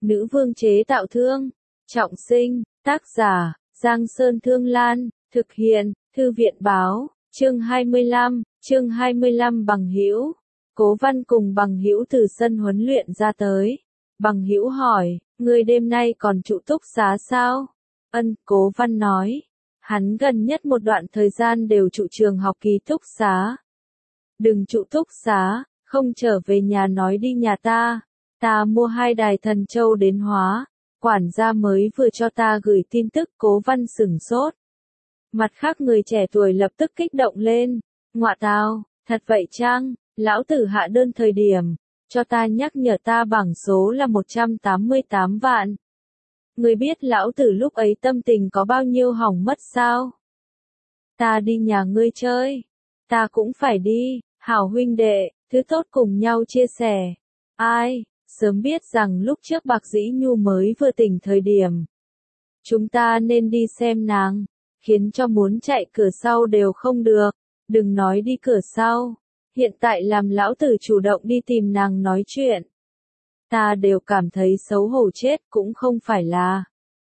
Nữ vương chế tạo thương. Trọng sinh, tác giả, Giang Sơn Thương Lan, thực hiện, Thư viện báo, chương 25 Bằng Hữu. Cố Văn cùng Bằng Hữu từ sân huấn luyện ra tới. Bằng Hữu hỏi, ngươi đêm nay còn trụ túc xá sao? Ân, Cố Văn nói. Hắn gần nhất một đoạn thời gian đều trụ trường học ký túc xá. Đừng trụ túc xá, không trở về nhà nói đi nhà ta. Ta mua 2 đài thần châu đến hóa. Quản gia mới vừa cho ta gửi tin tức. Cố Văn sửng sốt. Mặt khác người trẻ tuổi lập tức kích động lên. Ngọa tào, thật vậy chăng? Lão tử hạ đơn thời điểm, cho ta nhắc nhở ta bảng số là 188 vạn. Người biết lão tử lúc ấy tâm tình có bao nhiêu hỏng mất sao? Ta đi nhà ngươi chơi. Ta cũng phải đi, hảo huynh đệ, thứ tốt cùng nhau chia sẻ. Ai, sớm biết rằng lúc trước Bạc Dĩ Nhu mới vừa tỉnh thời điểm. Chúng ta nên đi xem nàng, khiến cho muốn chạy cửa sau đều không được, đừng nói đi cửa sau. Hiện tại làm lão tử chủ động đi tìm nàng nói chuyện. Ta đều cảm thấy xấu hổ chết cũng không phải là.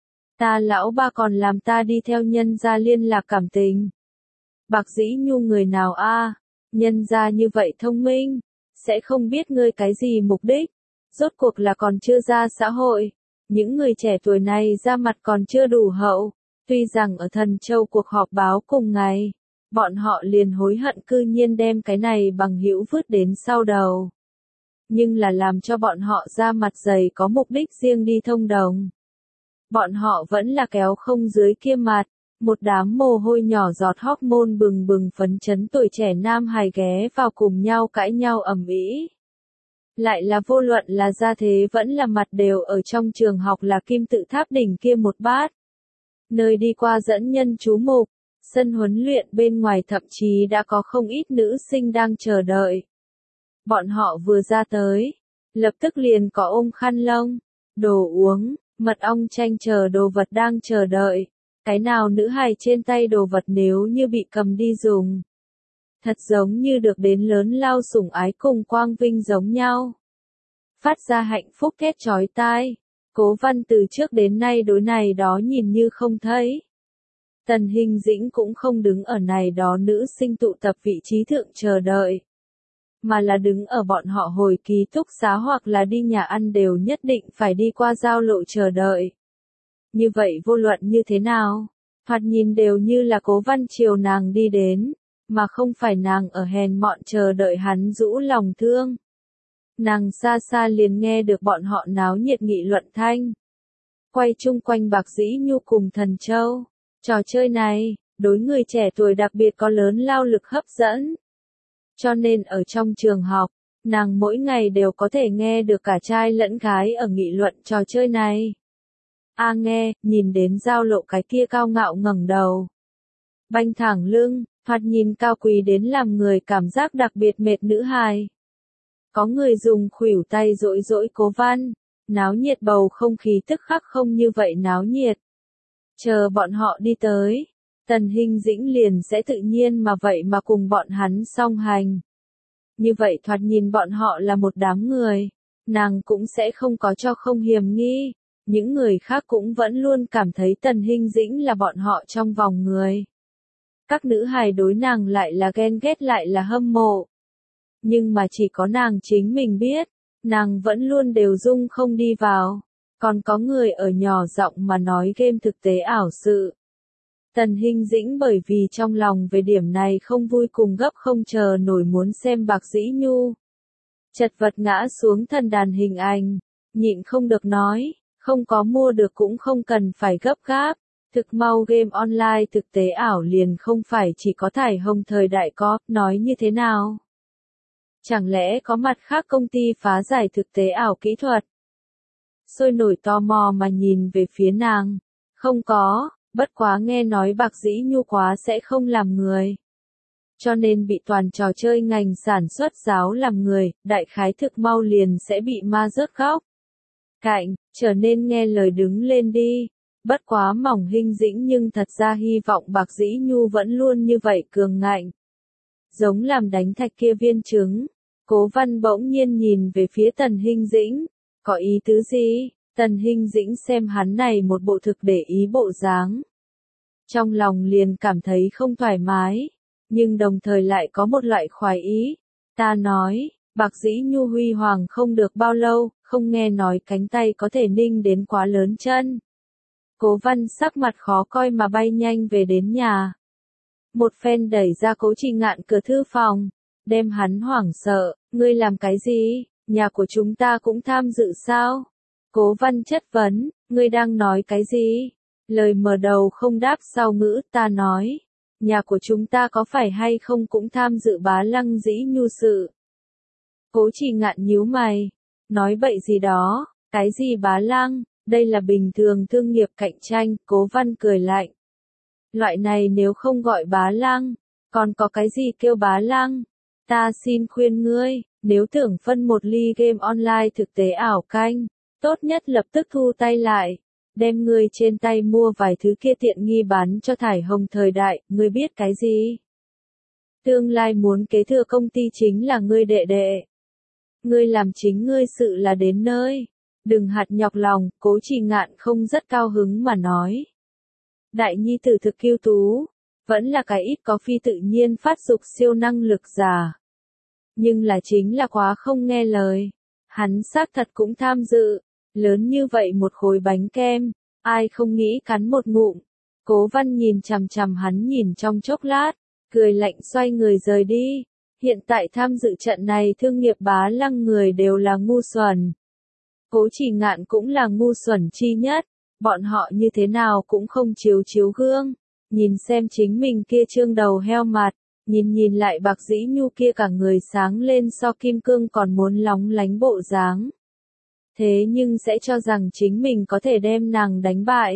Ta lão ba còn làm ta đi theo nhân gia liên lạc cảm tình. Bạc Dĩ Nhu người nào a? Nhân gia như vậy thông minh, sẽ không biết ngươi cái gì mục đích. Rốt cuộc là còn chưa ra xã hội. Những người trẻ tuổi này ra mặt còn chưa đủ hậu. Tuy rằng ở Thần Châu cuộc họp báo cùng ngày. Bọn họ liền hối hận cư nhiên đem cái này Bằng Hữu vứt đến sau đầu. Nhưng là làm cho bọn họ ra mặt dày có mục đích riêng đi thông đồng. Bọn họ vẫn là kéo không dưới kia mặt, một đám mồ hôi nhỏ giọt hormone bừng bừng phấn chấn tuổi trẻ nam hài ghé vào cùng nhau cãi nhau ầm ĩ. Lại là vô luận là gia thế vẫn là mặt đều ở trong trường học là kim tự tháp đỉnh kia một bát. Nơi đi qua dẫn nhân chú mục. Sân huấn luyện bên ngoài thậm chí đã có không ít nữ sinh đang chờ đợi. Bọn họ vừa ra tới, lập tức liền có ôm khăn lông, đồ uống, mật ong chanh chờ đồ vật đang chờ đợi. Cái nào nữ hài trên tay đồ vật nếu như bị cầm đi dùng. Thật giống như được đến lớn lao sủng ái cùng quang vinh giống nhau. Phát ra hạnh phúc thét chói tai. Cố Văn từ trước đến nay đối này đó nhìn như không thấy. Tần Hình Dĩnh cũng không đứng ở này đó nữ sinh tụ tập vị trí thượng chờ đợi. Mà là đứng ở bọn họ hồi ký túc xá hoặc là đi nhà ăn đều nhất định phải đi qua giao lộ chờ đợi. Như vậy vô luận như thế nào? Thoạt nhìn đều như là Cố Văn chiều nàng đi đến, mà không phải nàng ở hèn mọn chờ đợi hắn rũ lòng thương. Nàng xa xa liền nghe được bọn họ náo nhiệt nghị luận thanh. Quay chung quanh Bạc Dĩ Nhu cùng Thần Châu. Trò chơi này, đối người trẻ tuổi đặc biệt có lớn lao lực hấp dẫn. Cho nên ở trong trường học, nàng mỗi ngày đều có thể nghe được cả trai lẫn gái ở nghị luận trò chơi này. Nghe, nhìn đến giao lộ cái kia cao ngạo ngẩng đầu. Banh thẳng lưng, thoạt nhìn cao quý đến làm người cảm giác đặc biệt mệt nữ hài. Có người dùng khuỷu tay dỗi dỗi Cố Văn, náo nhiệt bầu không khí tức khắc không như vậy náo nhiệt. Chờ bọn họ đi tới, Tần Hình Dĩnh liền sẽ tự nhiên mà vậy mà cùng bọn hắn song hành. Như vậy thoạt nhìn bọn họ là một đám người, nàng cũng sẽ không có cho không hiềm nghi, những người khác cũng vẫn luôn cảm thấy Tần Hình Dĩnh là bọn họ trong vòng người. Các nữ hài đối nàng lại là ghen ghét lại là hâm mộ. Nhưng mà chỉ có nàng chính mình biết, nàng vẫn luôn đều dung không đi vào. Còn có người ở nhỏ giọng mà nói game thực tế ảo sự. Tần Hình Dĩnh bởi vì trong lòng về điểm này không vui cùng gấp không chờ nổi muốn xem Bạc Dĩ Nhu. Chật vật ngã xuống thần đàn hình ảnh, nhịn không được nói, không có mua được cũng không cần phải gấp gáp. Thực mau game online thực tế ảo liền không phải chỉ có thải hồng thời đại có, nói như thế nào? Chẳng lẽ có mặt khác công ty phá giải thực tế ảo kỹ thuật? Sôi nổi tò mò mà nhìn về phía nàng. Không có, bất quá nghe nói Bạc Dĩ Nhu quá sẽ không làm người. Cho nên bị toàn trò chơi ngành sản xuất giáo làm người, đại khái thực mau liền sẽ bị ma rớt góc. Cạnh, trở nên nghe lời đứng lên đi. Bất quá Mỏng Hình Dĩnh nhưng thật ra hy vọng Bạc Dĩ Nhu vẫn luôn như vậy cường ngạnh. Giống làm đánh thạch kia viên trứng. Cố Văn bỗng nhiên nhìn về phía Tần Hình Dĩnh. Có ý tứ gì? Tần Hinh Dĩnh xem hắn này một bộ thực để ý bộ dáng. Trong lòng liền cảm thấy không thoải mái, nhưng đồng thời lại có một loại khoái ý. Ta nói, Bạc Dĩ Nhu huy hoàng không được bao lâu, không nghe nói cánh tay có thể ninh đến quá lớn chân. Cố Văn sắc mặt khó coi mà bay nhanh về đến nhà. Một phen đẩy ra Cố Trì Ngạn cửa thư phòng, đem hắn hoảng sợ, ngươi làm cái gì, nhà của chúng ta cũng tham dự sao? Cố Văn chất vấn, ngươi đang nói cái gì? Lời mở đầu không đáp sau ngữ, ta nói, nhà của chúng ta có phải hay không cũng tham dự Bá Lăng Dĩ Nhu sự? Cố Trì Ngạn nhíu mày, nói bậy gì đó, cái gì Bá Lăng, đây là bình thường thương nghiệp cạnh tranh, Cố Văn cười lạnh. Loại này nếu không gọi Bá Lăng, còn có cái gì kêu Bá Lăng? Ta xin khuyên ngươi, nếu tưởng phân một ly game online thực tế ảo canh, tốt nhất lập tức thu tay lại, đem ngươi trên tay mua vài thứ kia tiện nghi bán cho Thải Hồng thời đại, ngươi biết cái gì? Tương lai muốn kế thừa công ty chính là ngươi đệ đệ. Ngươi làm chính ngươi sự là đến nơi. Đừng hạt nhọc lòng, Cố Trì Ngạn không rất cao hứng mà nói. Đại nhi tử thực kiêu tú, vẫn là cái ít có phi tự nhiên phát dục siêu năng lực giả. Nhưng là chính là quá không nghe lời. Hắn xác thật cũng tham dự, lớn như vậy một khối bánh kem, ai không nghĩ cắn một ngụm. Cố Văn nhìn chằm chằm hắn nhìn trong chốc lát, cười lạnh xoay người rời đi. Hiện tại tham dự trận này thương nghiệp Bá Lăng người đều là ngu xuẩn. Cố Trì Ngạn cũng là ngu xuẩn chi nhất, bọn họ như thế nào cũng không chiếu gương, nhìn xem chính mình kia trương đầu heo mặt, nhìn lại Bạc Dĩ Nhu kia cả người sáng lên so kim cương còn muốn lóng lánh bộ dáng. Thế nhưng sẽ cho rằng chính mình có thể đem nàng đánh bại.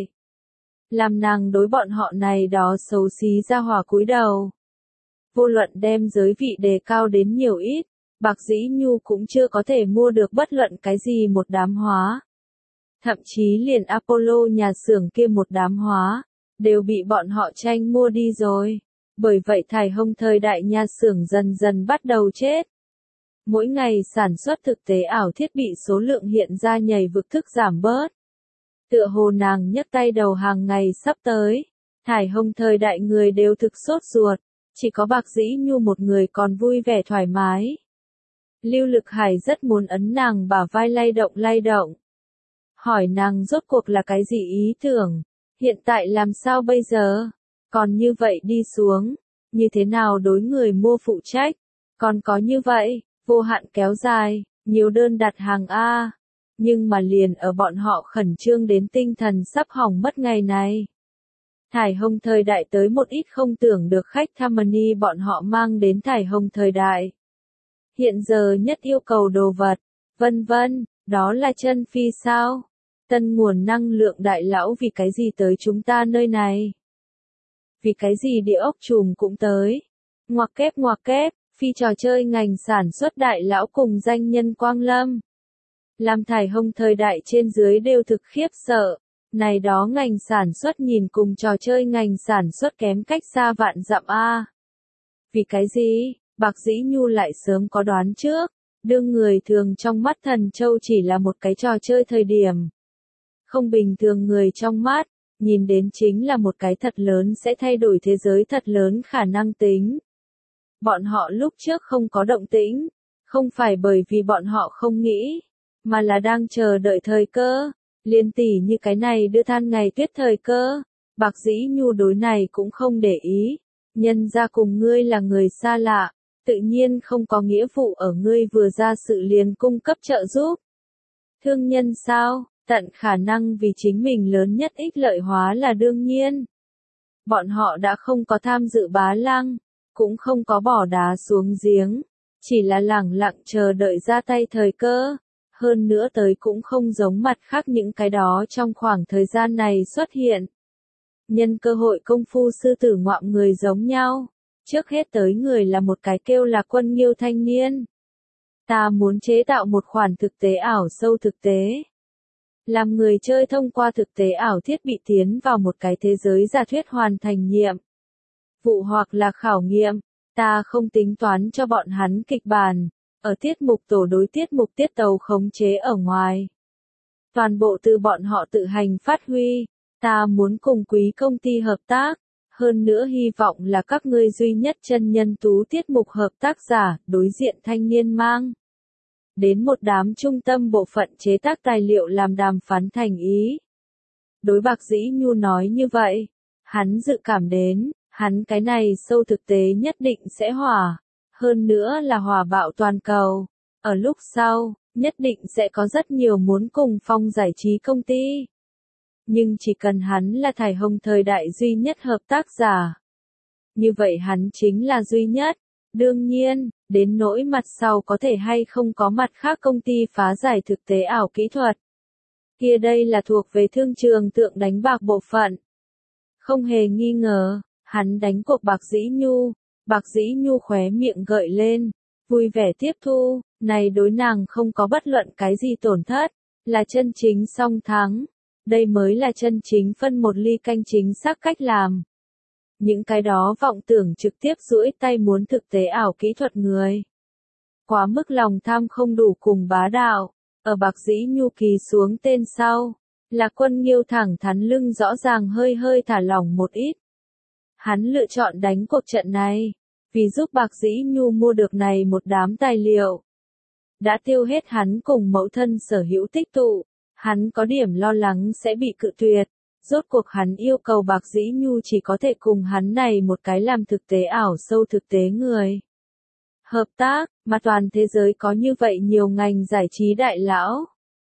Làm nàng đối bọn họ này đó xấu xí ra hỏa cúi đầu. Vô luận đem giới vị đề cao đến nhiều ít, Bạc Dĩ Nhu cũng chưa có thể mua được bất luận cái gì một đám hóa. Thậm chí liền Apollo nhà xưởng kia một đám hóa, đều bị bọn họ tranh mua đi rồi. Bởi vậy Thải Hồng thời đại nhà xưởng dần dần bắt đầu chết. Mỗi ngày sản xuất thực tế ảo thiết bị số lượng hiện ra nhảy vực thức giảm bớt. Tựa hồ nàng nhấc tay đầu hàng ngày sắp tới. Thải Hồng thời đại người đều thực sốt ruột, chỉ có Bạc Dĩ Nhu một người còn vui vẻ thoải mái. Lưu Lực Hải rất muốn ấn nàng bả vai lay động. Hỏi nàng rốt cuộc là cái gì ý tưởng, hiện tại làm sao bây giờ, còn như vậy đi xuống, như thế nào đối người mua phụ trách, còn có như vậy, vô hạn kéo dài, nhiều đơn đặt hàng A, nhưng mà liền ở bọn họ khẩn trương đến tinh thần sắp hỏng mất ngày này. Thải Hồng thời đại tới một ít không tưởng được khách Tammany bọn họ mang đến Thải Hồng thời đại. Hiện giờ nhất yêu cầu đồ vật, vân vân, đó là chân phi sao? Tân nguồn năng lượng đại lão vì cái gì tới chúng ta nơi này? Vì cái gì địa ốc trùm cũng tới? Ngoặc kép, phi trò chơi ngành sản xuất đại lão cùng danh nhân Quang Lâm. Làm Thải Hồng thời đại trên dưới đều thực khiếp sợ. Này đó ngành sản xuất nhìn cùng trò chơi ngành sản xuất kém cách xa vạn dặm A. Vì cái gì? Bạc Dĩ Nhu lại sớm có đoán trước, đương người thường trong mắt Thần Châu chỉ là một cái trò chơi thời điểm. Không bình thường người trong mắt, nhìn đến chính là một cái thật lớn sẽ thay đổi thế giới thật lớn khả năng tính. Bọn họ lúc trước không có động tĩnh, không phải bởi vì bọn họ không nghĩ, mà là đang chờ đợi thời cơ, liên tỷ như cái này đưa than ngày tuyết thời cơ. Bạc Dĩ Nhu đối này cũng không để ý, nhân ra cùng ngươi là người xa lạ. Tự nhiên không có nghĩa vụ ở ngươi vừa ra sự liền cung cấp trợ giúp. Thương nhân sao, tận khả năng vì chính mình lớn nhất ích lợi hóa là đương nhiên. Bọn họ đã không có tham dự Bá Lăng, cũng không có bỏ đá xuống giếng, chỉ là lẳng lặng chờ đợi ra tay thời cơ. Hơn nữa tới cũng không giống mặt khác những cái đó trong khoảng thời gian này xuất hiện. Nhân cơ hội công phu sư tử ngoạm người giống nhau. Trước hết tới người là một cái kêu là Quân Nghiêu thanh niên. Ta muốn chế tạo một khoản thực tế ảo sâu thực tế. Làm người chơi thông qua thực tế ảo thiết bị tiến vào một cái thế giới giả thuyết hoàn thành nhiệm vụ hoặc là khảo nghiệm. Ta không tính toán cho bọn hắn kịch bản, ở tiết mục tổ đối tiết mục tiết tấu khống chế ở ngoài. toàn bộ từ bọn họ tự hành phát huy. Ta muốn cùng quý công ty hợp tác. Hơn nữa hy vọng là các ngươi duy nhất chân nhân tú tiết mục hợp tác giả, đối diện thanh niên mang đến một đám trung tâm bộ phận chế tác tài liệu làm đàm phán thành ý. Đối Bạc Dĩ Nhu nói như vậy, hắn dự cảm đến, hắn cái này sâu thực tế nhất định sẽ hỏa, hơn nữa là hỏa bạo toàn cầu. Ở lúc sau, nhất định sẽ có rất nhiều muốn cùng Phong giải trí công ty. Nhưng chỉ cần hắn là Thải Hồng thời đại duy nhất hợp tác giả. Như vậy hắn chính là duy nhất. Đương nhiên, đến nỗi mặt sau có thể hay không có mặt khác công ty phá giải thực tế ảo kỹ thuật. Kia đây là thuộc về thương trường tượng đánh bạc bộ phận. Không hề nghi ngờ, hắn đánh cuộc Bạc Dĩ Nhu. Bạc Dĩ Nhu khóe miệng gợi lên, vui vẻ tiếp thu, này đối nàng không có bất luận cái gì tổn thất, là chân chính song thắng. Đây mới là chân chính phân một ly canh chính xác cách làm. Những cái đó vọng tưởng trực tiếp duỗi tay muốn thực tế ảo kỹ thuật người. Quá mức lòng tham không đủ cùng bá đạo, ở Bạc Dĩ Nhu kỳ xuống tên sau, là Quân Nghiêu thẳng thắn lưng rõ ràng hơi thả lỏng một ít. Hắn lựa chọn đánh cuộc trận này, vì giúp Bạc Dĩ Nhu mua được này một đám tài liệu. Đã tiêu hết hắn cùng mẫu thân sở hữu tích tụ, hắn có điểm lo lắng sẽ bị cự tuyệt. Rốt cuộc hắn yêu cầu Bạc Dĩ Nhu chỉ có thể cùng hắn này một cái làm thực tế ảo sâu thực tế người. Hợp tác, mà toàn thế giới có như vậy nhiều ngành giải trí đại lão.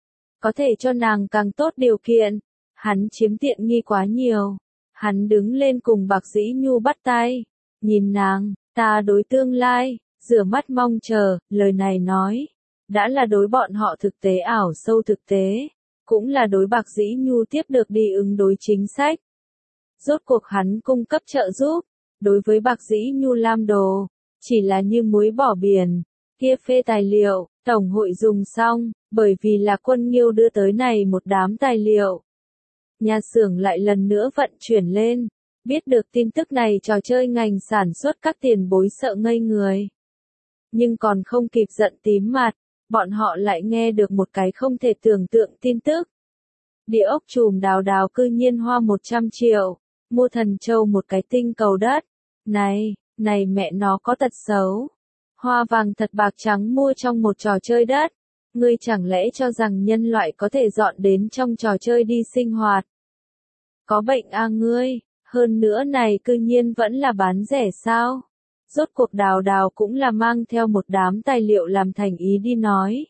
Có thể cho nàng càng tốt điều kiện. Hắn chiếm tiện nghi quá nhiều. Hắn đứng lên cùng Bạc Dĩ Nhu bắt tay. Nhìn nàng, ta đối tương lai, rửa mắt mong chờ, lời này nói. Đã là đối bọn họ thực tế ảo sâu thực tế. Cũng là đối Bạc Dĩ Nhu tiếp được đi ứng đối chính sách. Rốt cuộc hắn cung cấp trợ giúp, đối với Bạc Dĩ Nhu làm đồ, chỉ là như muối bỏ biển, kia phê tài liệu, tổng hội dùng xong, bởi vì là Quân Nghiêu đưa tới này một đám tài liệu. Nhà xưởng lại lần nữa vận chuyển lên, biết được tin tức này trò chơi ngành sản xuất các tiền bối sợ ngây người. Nhưng còn không kịp giận tím mặt. Bọn họ lại nghe được một cái không thể tưởng tượng tin tức. Địa ốc chùm đào đào cư nhiên hoa 100 triệu, mua Thần Châu một cái tinh cầu đất. Này mẹ nó có tật xấu. Hoa vàng thật bạc trắng mua trong một trò chơi đất. Ngươi chẳng lẽ cho rằng nhân loại có thể dọn đến trong trò chơi đi sinh hoạt? Có bệnh à ngươi, hơn nữa này cư nhiên vẫn là bán rẻ sao? Rốt cuộc đào đào cũng là mang theo một đám tài liệu làm thành ý đi nói.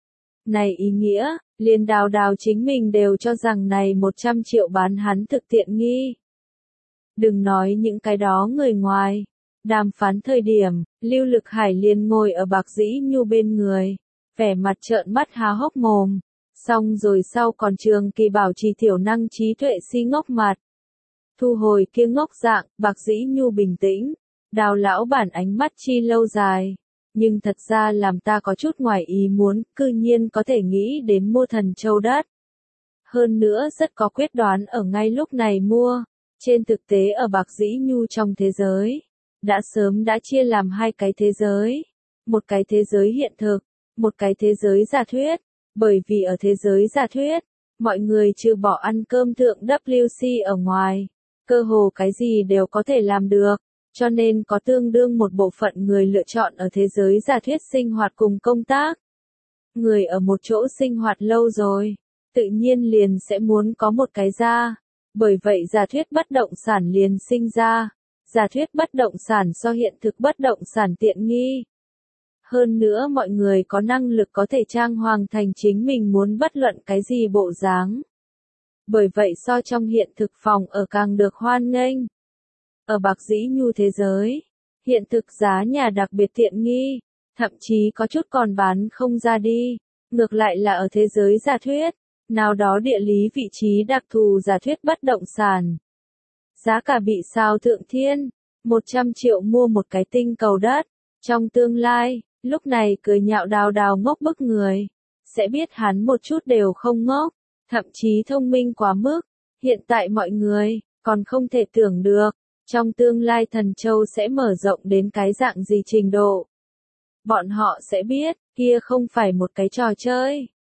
Này ý nghĩa, liền đào đào chính mình đều cho rằng này 100 triệu bán hắn thực tiện nghi. Đừng nói những cái đó người ngoài. Đàm phán thời điểm, Lưu Lực Hải liền ngồi ở Bạc Dĩ Nhu bên người, vẻ mặt trợn mắt há hốc mồm. Xong rồi sau còn Trường Kỳ bảo trì thiểu năng trí tuệ si ngốc mặt. Thu hồi kia ngốc dạng, Bạc Dĩ Nhu bình tĩnh. Đào lão bản ánh mắt chi lâu dài, nhưng thật ra làm ta có chút ngoài ý muốn, cư nhiên có thể nghĩ đến mua Thần Châu đất. Hơn nữa rất có quyết đoán ở ngay lúc này mua, trên thực tế ở Bạc Dĩ Nhu trong thế giới, đã sớm đã chia làm hai cái thế giới, một cái thế giới hiện thực, một cái thế giới giả thuyết, bởi vì ở thế giới giả thuyết, mọi người trừ bỏ ăn cơm thượng WC ở ngoài, cơ hồ cái gì đều có thể làm được. Cho nên có tương đương một bộ phận người lựa chọn ở thế giới giả thuyết sinh hoạt cùng công tác. Người ở một chỗ sinh hoạt lâu rồi, tự nhiên liền sẽ muốn có một cái ra. Bởi vậy giả thuyết bất động sản liền sinh ra. Giả thuyết bất động sản so hiện thực bất động sản tiện nghi. Hơn nữa mọi người có năng lực có thể trang hoàng thành chính mình muốn bất luận cái gì bộ dáng. Bởi vậy so trong hiện thực phòng ở càng được hoan nghênh. Ở Bạc Dĩ Nhu thế giới, hiện thực giá nhà đặc biệt tiện nghi, thậm chí có chút còn bán không ra đi. Ngược lại là ở thế giới giả thuyết, nào đó địa lý vị trí đặc thù giả thuyết bất động sản. Giá cả bị sao thượng thiên, 100 triệu mua một cái tinh cầu đất. Trong tương lai, lúc này cười nhạo đào đào ngốc bức người, sẽ biết hắn một chút đều không ngốc, thậm chí thông minh quá mức. Hiện tại mọi người, còn không thể tưởng được. Trong tương lai Thần Châu sẽ mở rộng đến cái dạng gì trình độ. Bọn họ sẽ biết, kia không phải một cái trò chơi.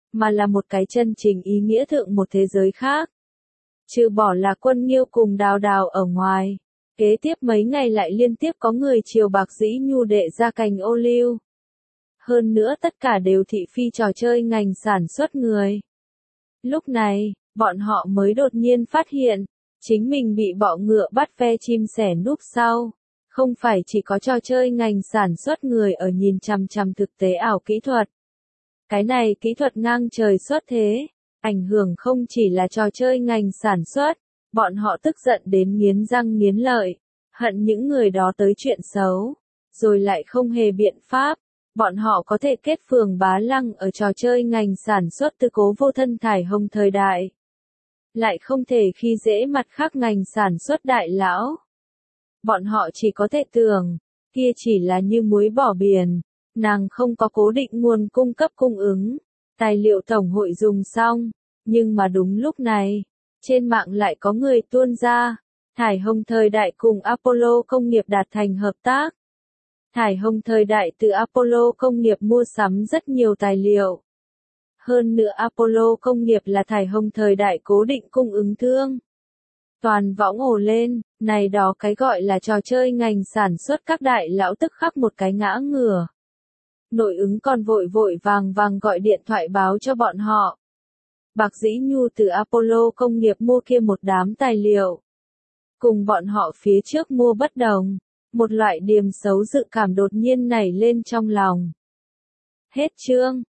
mà là một cái chân chính ý nghĩa thượng một thế giới khác. Trừ bỏ là Quân Nghiêu cùng Đào Đào ở ngoài, kế tiếp mấy ngày lại liên tiếp có người chiều Bạc Dĩ Nhu đệ ra cành ô liu. Hơn nữa tất cả đều thị phi trò chơi ngành sản xuất người. Lúc này, bọn họ mới đột nhiên phát hiện, chính mình bị bọ ngựa bắt ve chim sẻ núp sau. Không phải chỉ có trò chơi ngành sản xuất người ở nhìn chằm chằm thực tế ảo kỹ thuật. Cái này kỹ thuật ngang trời xuất thế, ảnh hưởng không chỉ là trò chơi ngành sản xuất, bọn họ tức giận đến nghiến răng nghiến lợi, hận những người đó tới chuyện xấu, rồi lại không hề biện pháp. Bọn họ có thể kết phường bá lăng ở trò chơi ngành sản xuất từ Cố Vô Thân thải hồng thời đại. Lại không thể khi dễ mặt khác ngành sản xuất đại lão. Bọn họ chỉ có thể tưởng, kia chỉ là như muối bỏ biển, nàng không có cố định nguồn cung cấp cung ứng, tài liệu tổng hội dùng xong, nhưng mà đúng lúc này, trên mạng lại có người tuôn ra, Thải Hồng thời đại cùng Apollo công nghiệp đạt thành hợp tác. Thải Hồng thời đại từ Apollo công nghiệp mua sắm rất nhiều tài liệu. Hơn nữa Apollo công nghiệp là Thải Hồng thời đại cố định cung ứng thương. Toàn võng ồ lên, này đó cái gọi là trò chơi ngành sản xuất các đại lão tức khắc một cái ngã ngửa. Nội ứng còn vội vội vàng vàng gọi điện thoại báo cho bọn họ. Bạc Dĩ Nhu từ Apollo công nghiệp mua kia một đám tài liệu. Cùng bọn họ phía trước mua bất đồng, một loại điềm xấu dự cảm đột nhiên nảy lên trong lòng. Hết chương.